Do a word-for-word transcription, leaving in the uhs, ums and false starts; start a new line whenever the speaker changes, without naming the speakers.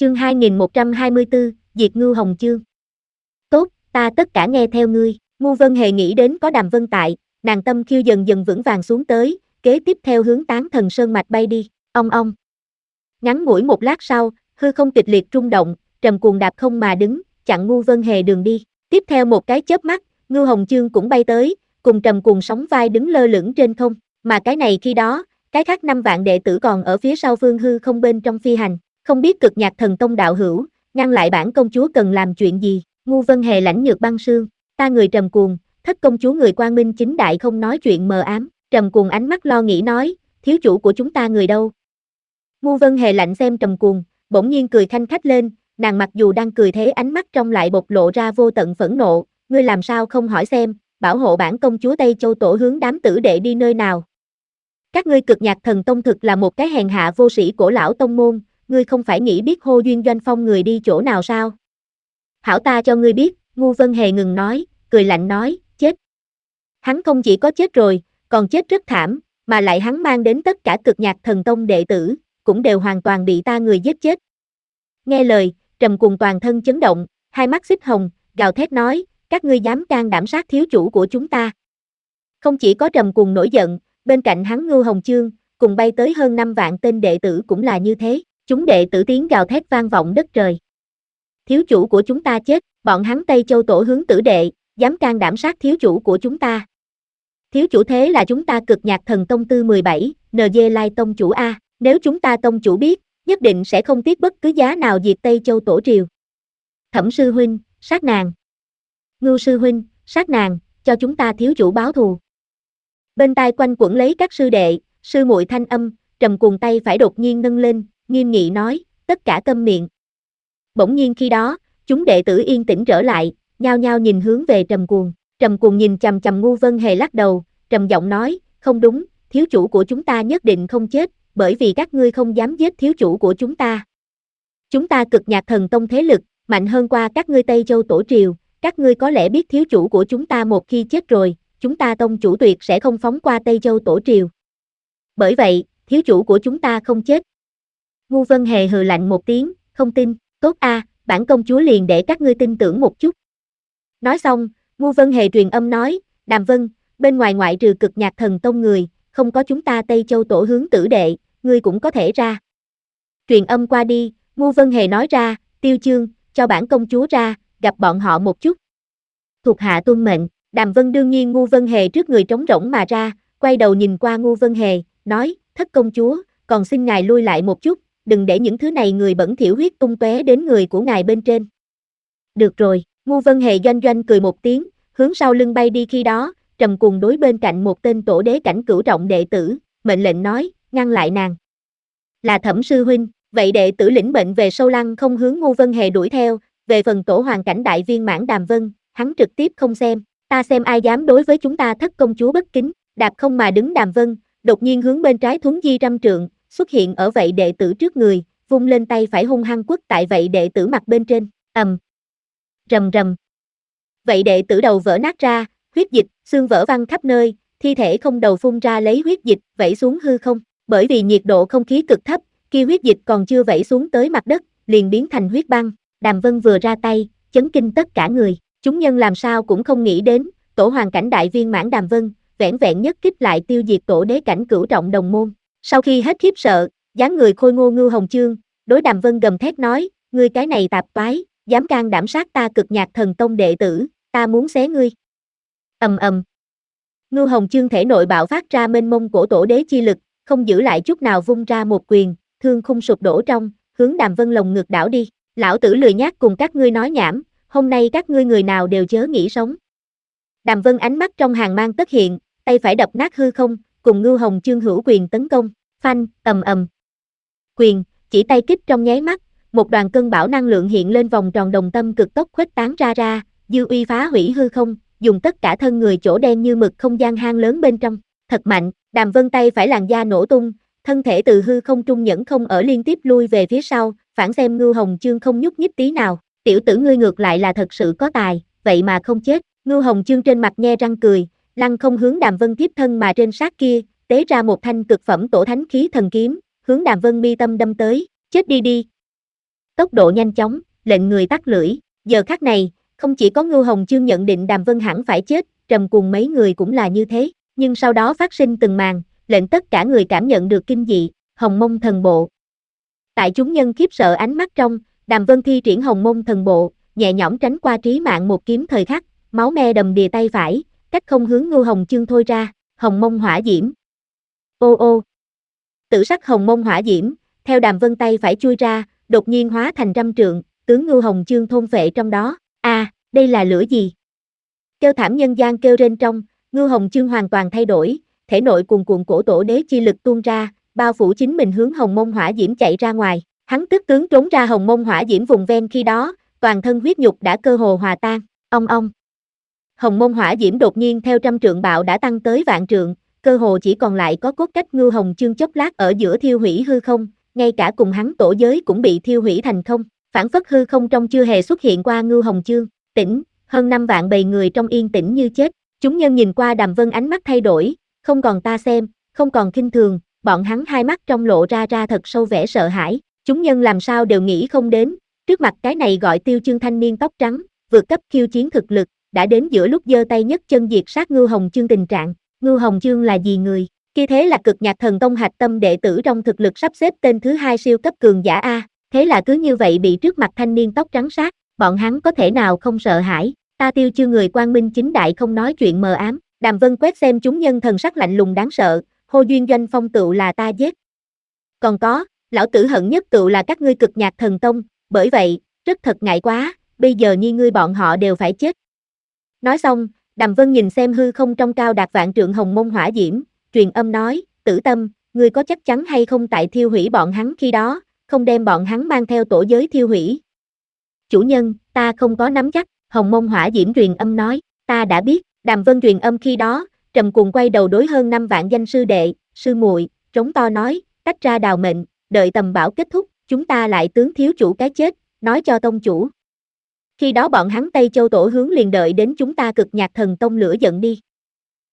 Chương hai nghìn một trăm hai mươi tư, Diệt Ngưu Hồng Chương. Tốt, ta tất cả nghe theo ngươi. Ngưu Vân Hề nghĩ đến có Đàm Vân tại, nàng tâm khiêu dần dần vững vàng xuống tới, kế tiếp theo hướng Tán Thần Sơn mạch bay đi. Ong ong. Ngắn ngủi một lát sau, hư không kịch liệt rung động, Trầm Cuồng đạp không mà đứng, chặn Ngưu Vân Hề đường đi. Tiếp theo một cái chớp mắt, Ngưu Hồng Chương cũng bay tới, cùng Trầm Cuồng sóng vai đứng lơ lửng trên không, mà cái này khi đó, cái khác năm vạn đệ tử còn ở phía sau phương hư không bên trong phi hành, không biết Cực Nhạc Thần Tông đạo hữu, ngăn lại bản công chúa cần làm chuyện gì. Ngưu Vân Hề lãnh nhược băng sương, ta người Trầm Cuồng, thất công chúa người quang minh chính đại không nói chuyện mờ ám. Trầm Cuồng ánh mắt lo nghĩ nói, thiếu chủ của chúng ta người đâu? Ngưu Vân Hề lạnh xem Trầm Cuồng, bỗng nhiên cười khanh khách lên, nàng mặc dù đang cười thế ánh mắt trong lại bộc lộ ra vô tận phẫn nộ, ngươi làm sao không hỏi xem, bảo hộ bản công chúa Tây Châu tổ hướng đám tử đệ đi nơi nào? Các ngươi Cực Nhạc Thần Tông thực là một cái hèn hạ vô sĩ cổ lão tông môn, ngươi không phải nghĩ biết hô duyên doanh phong người đi chỗ nào sao? Hảo ta cho ngươi biết, Ngưu Vân Hề ngừng nói, cười lạnh nói, chết. Hắn không chỉ có chết rồi, còn chết rất thảm, mà lại hắn mang đến tất cả Cực Nhạc Thần Tông đệ tử, cũng đều hoàn toàn bị ta người giết chết. Nghe lời, Trầm Cuồng toàn thân chấn động, hai mắt xích hồng, gào thét nói, các ngươi dám can đảm sát thiếu chủ của chúng ta. Không chỉ có Trầm Cuồng nổi giận, bên cạnh hắn Ngưu Hồng Chương, cùng bay tới hơn năm vạn tên đệ tử cũng là như thế, chúng đệ tử tiếng gào thét vang vọng đất trời. Thiếu chủ của chúng ta chết, bọn hắn Tây Châu tổ hướng tử đệ, dám can đảm sát thiếu chủ của chúng ta. Thiếu chủ thế là chúng ta Cực Nhạc Thần Tông tư mười bảy, en giê Lai Tông chủ A, nếu chúng ta tông chủ biết, nhất định sẽ không tiếc bất cứ giá nào diệt Tây Châu tổ triều. Thẩm sư huynh, sát nàng. Ngưu sư huynh, sát nàng, cho chúng ta thiếu chủ báo thù. Bên tai quanh quẩn lấy các sư đệ, sư muội thanh âm, Trầm Cuồng tay phải đột nhiên nâng lên, nghiêm nghị nói, tất cả câm miệng. Bỗng nhiên khi đó, chúng đệ tử yên tĩnh trở lại, nhao nhao nhìn hướng về Trầm Cuồng. Trầm Cuồng nhìn chằm chằm Ngưu Vân Hề lắc đầu, trầm giọng nói, không đúng, thiếu chủ của chúng ta nhất định không chết, bởi vì các ngươi không dám giết thiếu chủ của chúng ta. Chúng ta Cực Nhạc Thần Tông thế lực, mạnh hơn qua các ngươi Tây Châu tổ triều, các ngươi có lẽ biết thiếu chủ của chúng ta một khi chết rồi, chúng ta tông chủ tuyệt sẽ không phóng qua Tây Châu tổ triều. Bởi vậy, thiếu chủ của chúng ta không chết. Ngưu Vân Hề hừ lạnh một tiếng, không tin, tốt a, bản công chúa liền để các ngươi tin tưởng một chút. Nói xong, Ngưu Vân Hề truyền âm nói, Đàm Vân, bên ngoài ngoại trừ Cực Nhạc Thần Tông người, không có chúng ta Tây Châu tổ hướng tử đệ, ngươi cũng có thể ra. Truyền âm qua đi, Ngưu Vân Hề nói ra, Tiêu Chương, cho bản công chúa ra, gặp bọn họ một chút. Thuộc hạ tuân mệnh. Đàm Vân đương nhiên Ngưu Vân Hề trước người trống rỗng mà ra, quay đầu nhìn qua Ngưu Vân Hề, nói, thất công chúa, còn xin ngài lui lại một chút, đừng để những thứ này người bẩn thỉu huyết tung tóe đến người của ngài bên trên. Được rồi, Ngưu Vân Hề doanh doanh cười một tiếng, hướng sau lưng bay đi khi đó, Trầm Cuồng đối bên cạnh một tên tổ đế cảnh cửu trọng đệ tử, mệnh lệnh nói, ngăn lại nàng. Là Thẩm sư huynh, vậy đệ tử lĩnh mệnh về sâu lăng không hướng Ngưu Vân Hề đuổi theo, về phần tổ hoàng cảnh đại viên mãn Đàm Vân, hắn trực tiếp không xem. Ta xem ai dám đối với chúng ta thất công chúa bất kính, đạp không mà đứng Đàm Vân, đột nhiên hướng bên trái thuấn di trăm trượng, xuất hiện ở vậy đệ tử trước người, vung lên tay phải hung hăng quất tại vậy đệ tử mặt bên trên, ầm, rầm rầm. Vậy đệ tử đầu vỡ nát ra, huyết dịch, xương vỡ văng khắp nơi, thi thể không đầu phun ra lấy huyết dịch, vẩy xuống hư không, bởi vì nhiệt độ không khí cực thấp, khi huyết dịch còn chưa vẩy xuống tới mặt đất, liền biến thành huyết băng. Đàm Vân vừa ra tay, chấn kinh tất cả người. Chúng nhân làm sao cũng không nghĩ đến, tổ hoàng cảnh đại viên mãn Đàm Vân, vẻn vẹn nhất kích lại tiêu diệt tổ đế cảnh cửu trọng đồng môn. Sau khi hết khiếp sợ, dáng người khôi ngô Ngưu Hồng Chương, đối Đàm Vân gầm thét nói, ngươi cái này tạp toái, dám can đảm sát ta Cực Nhạc Thần Tông đệ tử, ta muốn xé ngươi. Ầm ầm. Ngưu Hồng Chương thể nội bạo phát ra mênh mông cổ tổ đế chi lực, không giữ lại chút nào vung ra một quyền, thương khung sụp đổ trong, hướng Đàm Vân lồng ngực đảo đi. Lão tử lười nhác cùng các ngươi nói nhảm. Hôm nay các ngươi người nào đều chớ nghĩ sống. Đàm Vân ánh mắt trong hàng mang tất hiện, tay phải đập nát hư không, cùng Ngưu Hồng Chương hữu quyền tấn công, phanh, ầm ầm. Quyền, chỉ tay kích trong nháy mắt, một đoàn cơn bão năng lượng hiện lên vòng tròn đồng tâm cực tốc khuếch tán ra ra, dư uy phá hủy hư không, dùng tất cả thân người chỗ đen như mực không gian hang lớn bên trong, thật mạnh, Đàm Vân tay phải làn da nổ tung, thân thể từ hư không trung nhẫn không ở liên tiếp lui về phía sau, phản xem Ngưu Hồng Chương không nhúc nhích tí nào. Tiểu tử ngươi ngược lại là thật sự có tài, vậy mà không chết. Ngưu Hồng Chương trên mặt nhe răng cười, lăng không hướng Đàm Vân tiếp thân mà trên sát kia, tế ra một thanh cực phẩm tổ thánh khí thần kiếm, hướng Đàm Vân mi tâm đâm tới, chết đi đi. tốc độ nhanh chóng, lệnh người tắt lưỡi. Giờ khắc này, không chỉ có Ngưu Hồng Chương nhận định Đàm Vân hẳn phải chết, Trầm cùng mấy người cũng là như thế, nhưng sau đó phát sinh từng màn, lệnh tất cả người cảm nhận được kinh dị, Hồng Mông Thần Bộ. Tại chúng nhân khiếp sợ ánh mắt trong, Đàm Vân thi triển Hồng Mông Thần Bộ, nhẹ nhõm tránh qua Trí Mạng một kiếm thời khắc, máu me đầm đìa tay phải, cách không hướng Ngưu Hồng Chương thôi ra, Hồng Mông Hỏa Diễm. Ô ô. Tử sắc Hồng Mông Hỏa Diễm, theo Đàm Vân tay phải chui ra, đột nhiên hóa thành trăm trượng, tướng Ngưu Hồng Chương thôn phệ trong đó. A, à, đây là lửa gì? Kêu thảm nhân gian kêu rên trong, Ngưu Hồng Chương hoàn toàn thay đổi, thể nội cuồn cuộn cổ tổ đế chi lực tuôn ra, bao phủ chính mình hướng Hồng Mông Hỏa Diễm chạy ra ngoài. Hắn tức tướng trốn ra Hồng Mông Hỏa Diễm vùng ven khi đó, toàn thân huyết nhục đã cơ hồ hòa tan. Ong ong. Hồng Mông Hỏa Diễm đột nhiên theo trăm trượng bạo đã tăng tới vạn trượng, cơ hồ chỉ còn lại có cốt cách Ngưu Hồng Chương chốc lát ở giữa thiêu hủy hư không, ngay cả cùng hắn tổ giới cũng bị thiêu hủy thành không, phản phất hư không trong chưa hề xuất hiện qua Ngưu Hồng Chương. Tỉnh, hơn năm vạn bầy người trong yên tĩnh như chết, chúng nhân nhìn qua Đàm Vân ánh mắt thay đổi, không còn ta xem, không còn khinh thường, bọn hắn hai mắt trong lộ ra ra thật sâu vẻ sợ hãi, chúng nhân làm sao đều nghĩ không đến, trước mặt cái này gọi Tiêu Chương thanh niên tóc trắng, vượt cấp khiêu chiến thực lực, đã đến giữa lúc giơ tay nhất chân diệt sát Ngưu Hồng Chương tình trạng. Ngưu Hồng Chương là gì người? Kia thế là Cực Nhạc Thần Tông hạch tâm đệ tử trong thực lực sắp xếp tên thứ hai siêu cấp cường giả A, thế là cứ như vậy bị trước mặt thanh niên tóc trắng sát, bọn hắn có thể nào không sợ hãi, ta Tiêu Chương người quang minh chính đại không nói chuyện mờ ám. Đàm Vân quét xem chúng nhân thần sắc lạnh lùng đáng sợ, hô duyên doanh phong tựu là ta giết. Còn có, lão tử hận nhất tựu là các ngươi Cực Nhạc Thần Tông, bởi vậy, rất thật ngại quá, bây giờ nhi ngươi bọn họ đều phải chết. Nói xong, Đàm Vân nhìn xem hư không trong cao đạt vạn trượng Hồng Mông Hỏa Diễm, truyền âm nói, Tử Tâm, ngươi có chắc chắn hay không tại thiêu hủy bọn hắn khi đó, không đem bọn hắn mang theo tổ giới thiêu hủy. Chủ nhân, ta không có nắm chắc, Hồng Mông Hỏa Diễm truyền âm nói, ta đã biết. Đàm Vân truyền âm khi đó, Trầm cùng quay đầu đối hơn năm vạn danh sư đệ, sư muội, trống to nói, tách ra đào mệnh, đợi tầm bảo kết thúc, chúng ta lại tướng thiếu chủ cái chết, nói cho tông chủ. Khi đó bọn hắn Tây Châu tổ hướng liền đợi đến chúng ta Cực Nhạc Thần Tông lửa giận đi.